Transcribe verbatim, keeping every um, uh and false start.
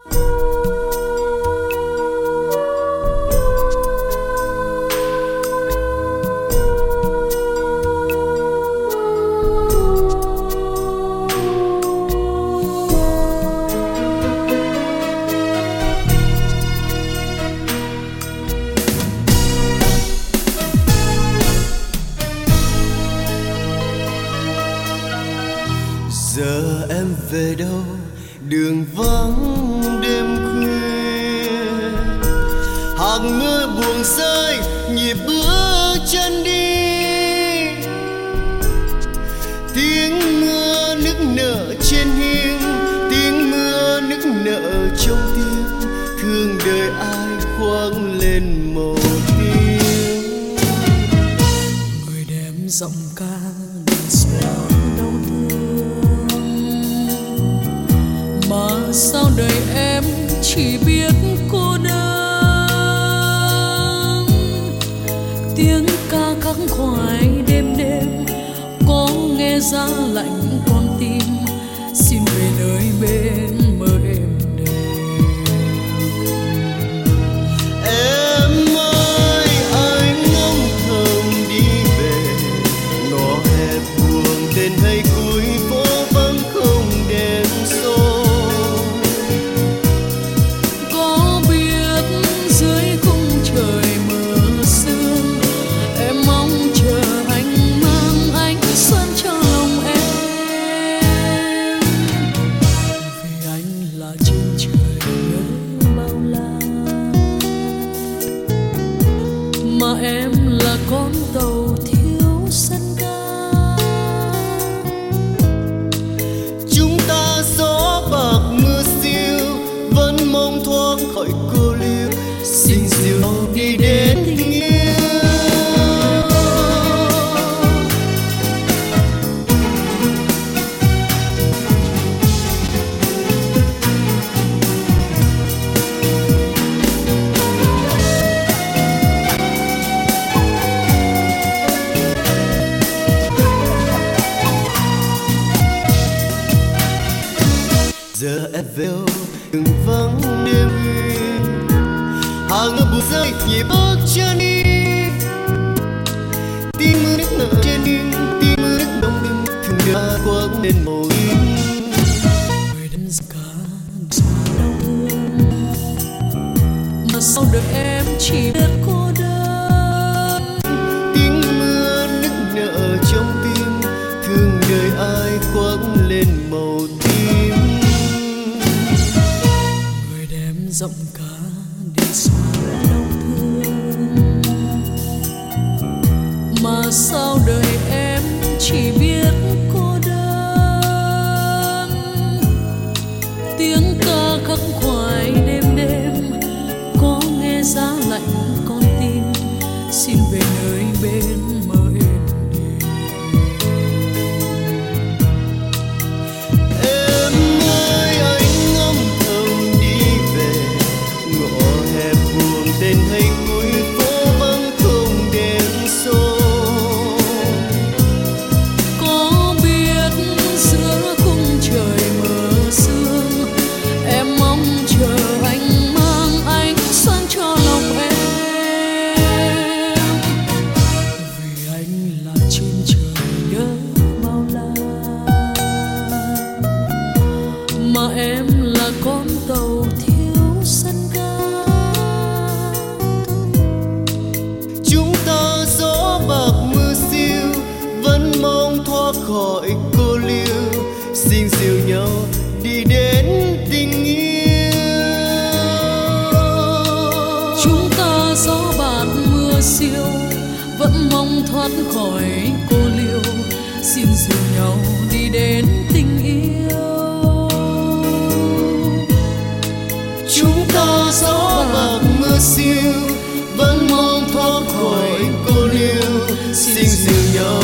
Giờ em về đâu, đường vắng đêm khuya, hạt mưa buồn rơi nhịp bước chân đi. Tiếng mưa nức nở trên hiên, tiếng mưa nức nở trong tiếng, thương đời ai khoác lên màu tiếng. Người đem giọng ca để xóa đau thương, mà sao đời em chỉ biết cô đơn. Tiếng ca khắc khoải đêm đêm có nghe giá lạnh con tim, xin về nơi bên mơ êm đềm. Em ơi anh ngóng thầm đi về, ngõ hẹp buồn tên hay cuối phố vẫn không đèn xô. Có biết dưới khung trời mờ sương, em mong chờ anh mang ánh xuân cho lòng em. Vì anh là trên trời nhớ bao la, mà em là con tàu thiếu sân ga. Chúng ta gió bạc mưa siêu vẫn mong thoáng khỏi cô liêu, xin dìu nhau đi đến tình yêu. Giờ em về đâu, đường vắng đêm khuya, hàng mưa buồn rơi nhịp bước chân đi. Tiếng mưa nức nở trên hiên, tiếng mưa nức đông đêm, thương đời khoác lên màu im. Người đem giọng ca xóa đau thương, mà sau đời em chỉ biết cô đơn. Tiếng mưa nức nở trong tim, thương đời ai khoác lên màu tím. Người đem giọng ca để xóa đau thương, mà sao đời em chỉ biết cô đơn. Tiếng ca khắc khoải đêm đêm có nghe giá lạnh con tim, xin về nơi bên mơ êm đềm. Em ơi anh ngóng thầm đi về, ngõ hẹp buồn tên hay cuối phố vẫn không đèn xô. Có biết giữa khung trời mờ sương, em mong chờ anh mang ánh sáng cho lòng em. Vì anh là trên trời nhớ bao la, mà em là con tàu thiếu sân ga. Chúng ta gió bạc mưa siêu vẫn mong thoát khỏi cô liêu, xin dìu nhau đi đến tình yêu. Chúng ta gió bạc mưa siêu vẫn mong thoát khỏi cô liêu, xin dìu nhau đi đến tình yêu. Chúng ta gió bạc mưa siêu vẫn mong thoát khỏi cô liêu, xin dìu nhau